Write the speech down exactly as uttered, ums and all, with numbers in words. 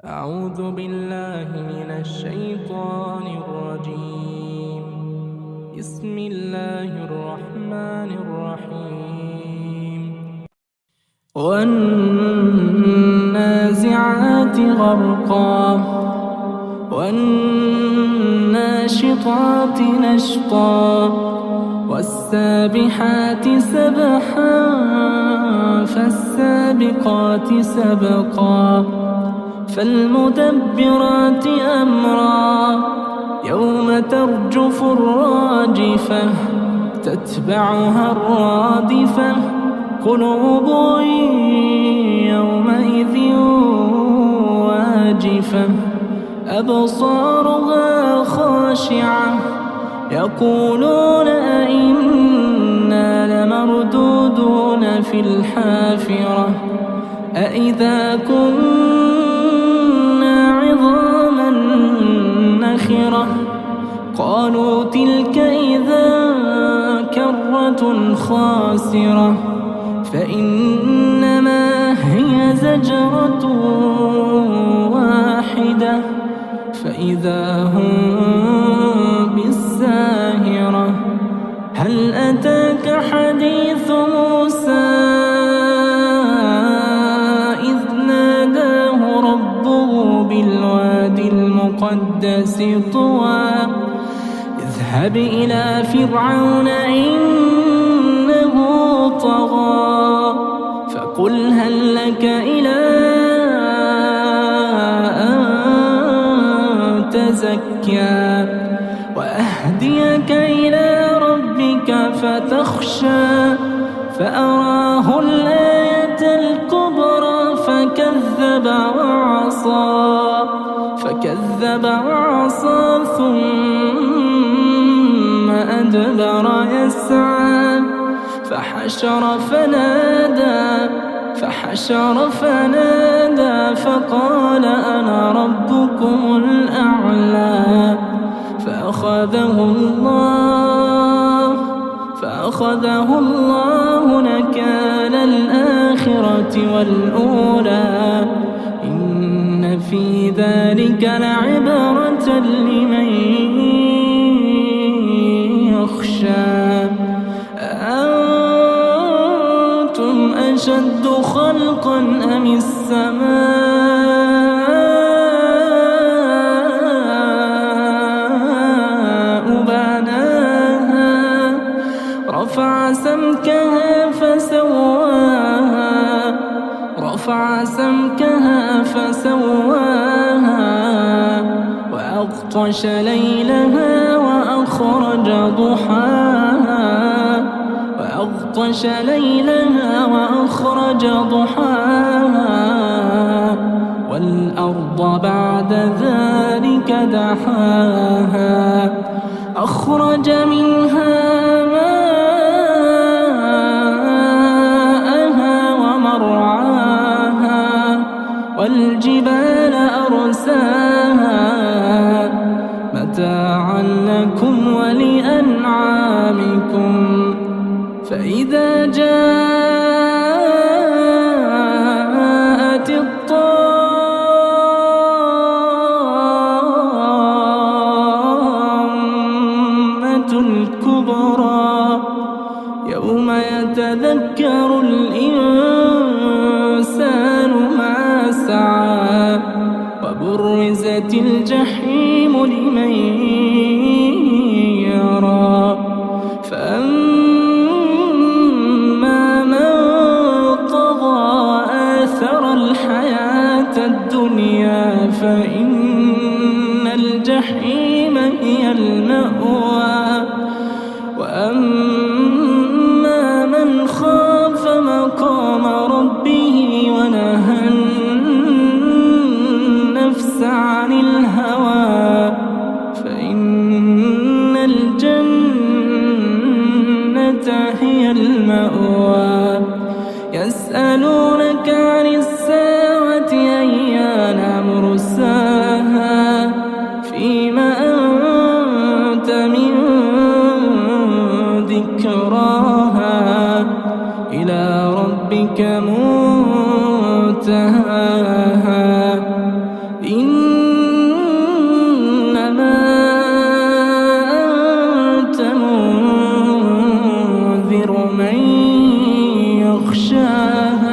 أعوذ بالله من الشيطان الرجيم. بسم الله الرحمن الرحيم. والنازعات غرقا والناشطات نشطا والسابحات سبحا فالسابقات سبقا فالمدبرات أمرا يوم ترجف الراجفة تتبعها الرادفة قلوب يومئذ واجفة أبصارها خاشعة يقولون أئنا لمردودون في الحافرة أئذا كنا عظاما نخرة قالوا تلك إذا كرة خاسرة فإنما هي زجرة واحدة فإذا هم بالساهرة هل أتاك حديث موسى بالوادي المقدس طوى اذهب إلى فرعون إنه طغى فقل هل لك إلى أن تزكى وأهديك إلى ربك فتخشى فأراه الآية الكبرى فكذب وعصى فكذب وعصى ثم أدبر يسعى فحشر فنادى فحشر فنادى فقال أنا ربكم الأعلى فأخذه الله فأخذه الله نكال الآخرة والأولى إن في ذلك لعبرة لمن يخشى أأنتم أشد خلقا أم السماء بناها رفع سمكها فسواها رفع سمكها فسواها وأغطش ليلها وأخرج ضحاها وأغطش ليلها وأخرج ضحاها والأرض بعد ذلك دحاها أخرج منها والجبال أرساها متاعا لكم ولأنعامكم فإذا جاءت الطامة الكبرى يوم يتذكر الإنسان ما سعى وبرزت الجحيم لمن يرى فأما من طغى آثر الحياة الدنيا فإن الجحيم هي المأوى وأما من خاف مقام ربه ونهى النفس عن الهوى فإن الجنة هي المأوى يسألونك عن الساعة أيان مرساها فيما أنت من يخشاها